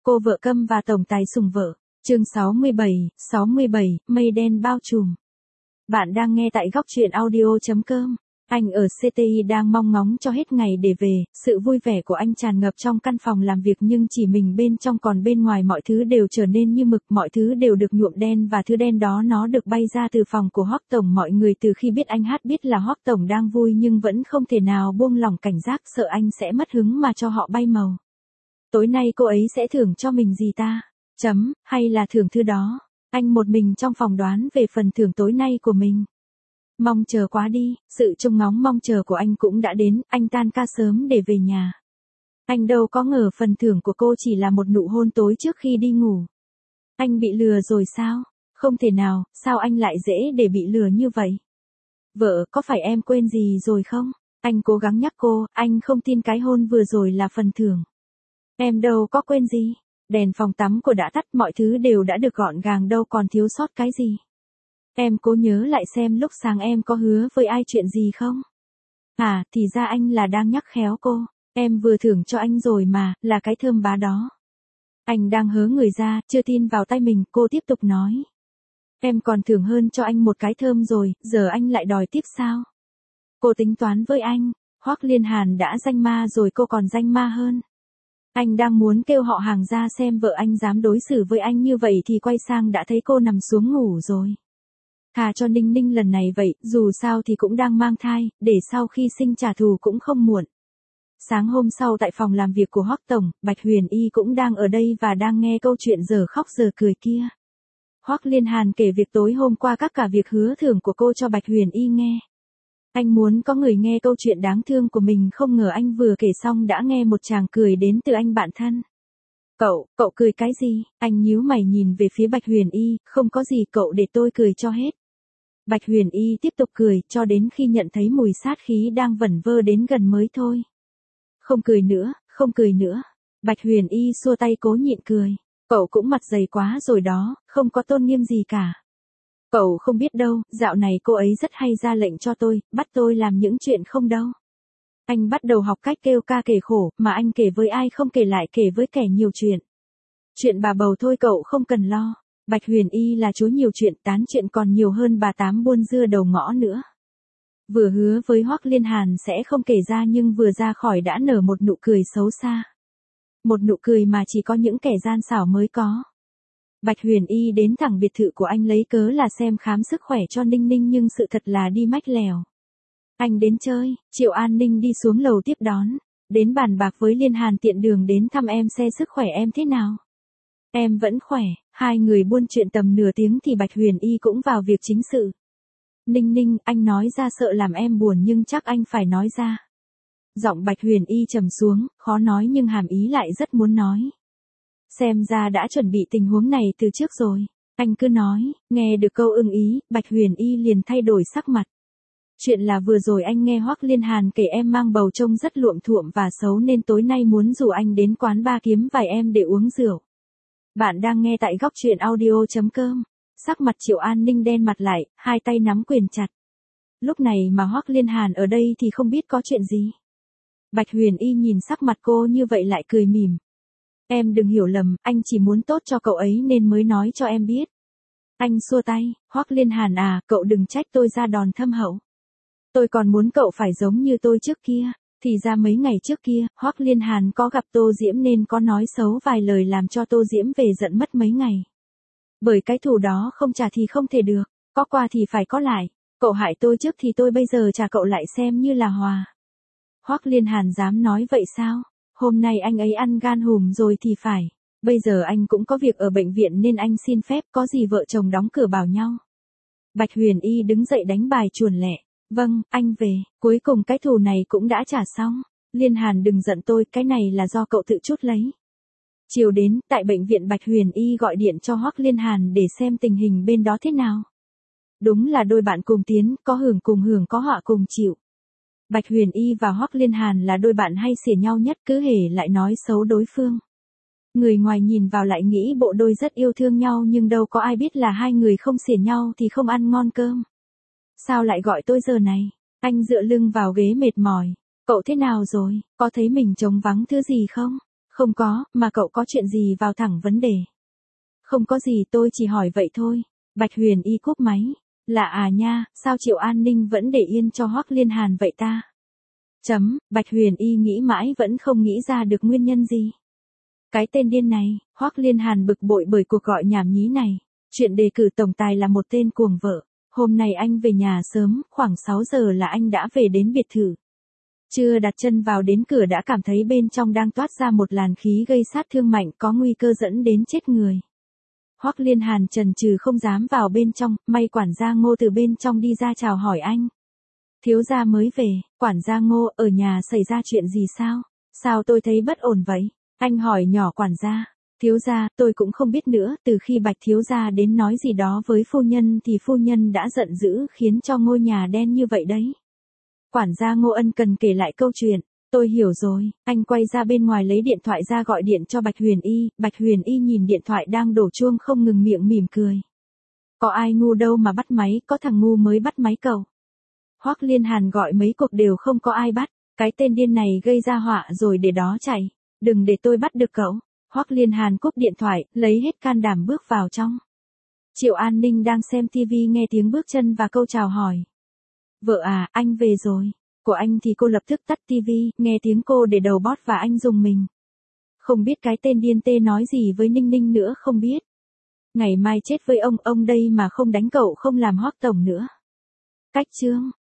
Cô vợ câm và tổng tài sủng vợ. Chương 67, mây đen bao trùm. Bạn đang nghe tại góc truyện audio.com. Anh ở CTI đang mong ngóng cho hết ngày để về, sự vui vẻ của anh tràn ngập trong căn phòng làm việc nhưng chỉ mình bên trong, còn bên ngoài mọi thứ đều trở nên như mực, mọi thứ đều được nhuộm đen và thứ đen đó nó được bay ra từ phòng của Hoắc Tổng. Mọi người từ khi biết anh hát biết là Hoắc Tổng đang vui nhưng vẫn không thể nào buông lỏng cảnh giác, sợ anh sẽ mất hứng mà cho họ bay màu. Tối nay cô ấy sẽ thưởng cho mình gì ta? Hay là thưởng thứ đó? Anh một mình trong phòng đoán về phần thưởng tối nay của mình. Mong chờ quá đi, sự trông ngóng mong chờ của anh cũng đã đến, anh tan ca sớm để về nhà. Anh đâu có ngờ phần thưởng của cô chỉ là một nụ hôn tối trước khi đi ngủ. Anh bị lừa rồi sao? Không thể nào, sao anh lại dễ để bị lừa như vậy? Vợ, có phải em quên gì rồi không? Anh cố gắng nhắc cô, anh không tin cái hôn vừa rồi là phần thưởng. Em đâu có quên gì. Đèn phòng tắm cô đã tắt, mọi thứ đều đã được gọn gàng, đâu còn thiếu sót cái gì. Em cố nhớ lại xem lúc sáng em có hứa với ai chuyện gì không? À, thì ra anh là đang nhắc khéo cô. Em vừa thưởng cho anh rồi mà, là cái thơm bá đó. Anh đang hớ người ra, chưa tin vào tay mình, cô tiếp tục nói. Em còn thưởng hơn cho anh một cái thơm rồi, giờ anh lại đòi tiếp sao? Cô tính toán với anh, Hoắc Liên Hàn đã danh ma rồi, cô còn danh ma hơn. Anh đang muốn kêu họ hàng ra xem vợ anh dám đối xử với anh như vậy thì quay sang đã thấy cô nằm xuống ngủ rồi. Thà cho Ninh Ninh lần này vậy, dù sao thì cũng đang mang thai, để sau khi sinh trả thù cũng không muộn. Sáng hôm sau tại phòng làm việc của Hoắc Tổng, Bạch Huyền Y cũng đang ở đây và đang nghe câu chuyện giờ khóc giờ cười kia. Hoắc Liên Hàn kể việc tối hôm qua các cả việc hứa thưởng của cô cho Bạch Huyền Y nghe. Anh muốn có người nghe câu chuyện đáng thương của mình, không ngờ anh vừa kể xong đã nghe một tràng cười đến từ anh bạn thân. Cậu cười cái gì? Anh nhíu mày nhìn về phía Bạch Huyền Y, không có gì cậu, để tôi cười cho hết. Bạch Huyền Y tiếp tục cười, cho đến khi nhận thấy mùi sát khí đang vẩn vơ đến gần mới thôi. Không cười nữa, không cười nữa. Bạch Huyền Y xua tay cố nhịn cười. Cậu cũng mặt dày quá rồi đó, không có tôn nghiêm gì cả. Cậu không biết đâu, dạo này cô ấy rất hay ra lệnh cho tôi, bắt tôi làm những chuyện không đâu. Anh bắt đầu học cách kêu ca kể khổ, mà anh kể với ai không kể lại kể với kẻ nhiều chuyện. Chuyện bà bầu thôi cậu không cần lo. Bạch Huyền Y là chúa nhiều chuyện, tán chuyện còn nhiều hơn bà tám buôn dưa đầu ngõ nữa. Vừa hứa với Hoắc Liên Hàn sẽ không kể ra nhưng vừa ra khỏi đã nở một nụ cười xấu xa. Một nụ cười mà chỉ có những kẻ gian xảo mới có. Bạch Huyền Y đến thẳng biệt thự của anh lấy cớ là xem khám sức khỏe cho Ninh Ninh nhưng sự thật là đi mách lèo. Anh đến chơi, Triệu An Ninh đi xuống lầu tiếp đón, đến bàn bạc với Liên Hàn tiện đường đến thăm em, xe sức khỏe em thế nào? Em vẫn khỏe. Hai người buôn chuyện tầm nửa tiếng thì Bạch Huyền Y cũng vào việc chính sự. Ninh Ninh, anh nói ra sợ làm em buồn nhưng chắc anh phải nói ra. Giọng Bạch Huyền Y trầm xuống, khó nói nhưng hàm ý lại rất muốn nói. Xem ra đã chuẩn bị tình huống này từ trước rồi. Anh cứ nói, nghe được câu ưng ý, Bạch Huyền Y liền thay đổi sắc mặt. Chuyện là vừa rồi anh nghe Hoắc Liên Hàn kể em mang bầu trông rất luộm thuộm và xấu nên tối nay muốn rủ anh đến quán bar kiếm vài em để uống rượu. Bạn đang nghe tại góc truyện audio.com. Sắc mặt Triệu An Ninh đen mặt lại, hai tay nắm quyền chặt. Lúc này mà Hoắc Liên Hàn ở đây thì không biết có chuyện gì. Bạch Huyền Y nhìn sắc mặt cô như vậy lại cười mỉm. Em đừng hiểu lầm, anh chỉ muốn tốt cho cậu ấy nên mới nói cho em biết. Anh xua tay, Hoắc Liên Hàn à, cậu đừng trách tôi ra đòn thâm hậu. Tôi còn muốn cậu phải giống như tôi trước kia. Thì ra mấy ngày trước kia, Hoắc Liên Hàn có gặp Tô Diễm nên có nói xấu vài lời làm cho Tô Diễm về giận mất mấy ngày. Bởi cái thù đó không trả thì không thể được, có qua thì phải có lại. Cậu hại tôi trước thì tôi bây giờ trả cậu lại xem như là hòa. Hoắc Liên Hàn dám nói vậy sao? Hôm nay anh ấy ăn gan hùm rồi thì phải. Bây giờ anh cũng có việc ở bệnh viện nên anh xin phép, có gì vợ chồng đóng cửa bảo nhau. Bạch Huyền Y đứng dậy đánh bài chuồn lẹ. Vâng, anh về, cuối cùng cái thù này cũng đã trả xong. Liên Hàn đừng giận tôi, cái này là do cậu tự chuốc lấy. Chiều đến, tại bệnh viện Bạch Huyền Y gọi điện cho Hoắc Liên Hàn để xem tình hình bên đó thế nào. Đúng là đôi bạn cùng tiến, có hưởng cùng hưởng, có họa cùng chịu. Bạch Huyền Y và Hoắc Liên Hàn là đôi bạn hay xỉa nhau nhất, cứ hễ lại nói xấu đối phương. Người ngoài nhìn vào lại nghĩ bộ đôi rất yêu thương nhau nhưng đâu có ai biết là hai người không xỉa nhau thì không ăn ngon cơm. Sao lại gọi tôi giờ này? Anh dựa lưng vào ghế mệt mỏi. Cậu thế nào rồi? Có thấy mình trống vắng thứ gì không? Không có, mà cậu có chuyện gì vào thẳng vấn đề. Không có gì, tôi chỉ hỏi vậy thôi. Bạch Huyền Y cúp máy. Lạ à nha, sao Triệu An Ninh vẫn để yên cho Hoắc Liên Hàn vậy ta? Bạch Huyền Y nghĩ mãi vẫn không nghĩ ra được nguyên nhân gì. Cái tên điên này, Hoắc Liên Hàn bực bội bởi cuộc gọi nhảm nhí này. Chuyện đề cử tổng tài là một tên cuồng vợ. Hôm nay anh về nhà sớm, khoảng 6 giờ là anh đã về đến biệt thự. Chưa đặt chân vào đến cửa đã cảm thấy bên trong đang toát ra một làn khí gây sát thương mạnh có nguy cơ dẫn đến chết người. Hoắc Liên Hàn chần chừ không dám vào bên trong, may quản gia Ngô từ bên trong đi ra chào hỏi anh. Thiếu gia mới về, quản gia Ngô, ở nhà xảy ra chuyện gì sao? Sao tôi thấy bất ổn vậy? Anh hỏi nhỏ quản gia. Thiếu gia, tôi cũng không biết nữa, từ khi Bạch thiếu gia đến nói gì đó với phu nhân thì phu nhân đã giận dữ khiến cho ngôi nhà đen như vậy đấy. Quản gia Ngô ân cần kể lại câu chuyện. Tôi hiểu rồi, anh quay ra bên ngoài lấy điện thoại ra gọi điện cho Bạch Huyền Y. Bạch Huyền Y nhìn điện thoại đang đổ chuông không ngừng miệng mỉm cười. Có ai ngu đâu mà bắt máy, có thằng ngu mới bắt máy cậu. Hoắc Liên Hàn gọi mấy cuộc đều không có ai bắt, cái tên điên này gây ra họa rồi để đó chạy, đừng để tôi bắt được cậu. Hoắc Liên Hàn cúp điện thoại, lấy hết can đảm bước vào trong. Triệu An Ninh đang xem tivi nghe tiếng bước chân và câu chào hỏi. Vợ à, anh về rồi. Của anh thì cô lập tức tắt tivi, nghe tiếng cô để đầu bót và anh dùng mình. Không biết cái tên điên tê nói gì với Ninh Ninh nữa không biết. Ngày mai chết với ông đây mà không đánh cậu không làm Hoắc tổng nữa. Cách chương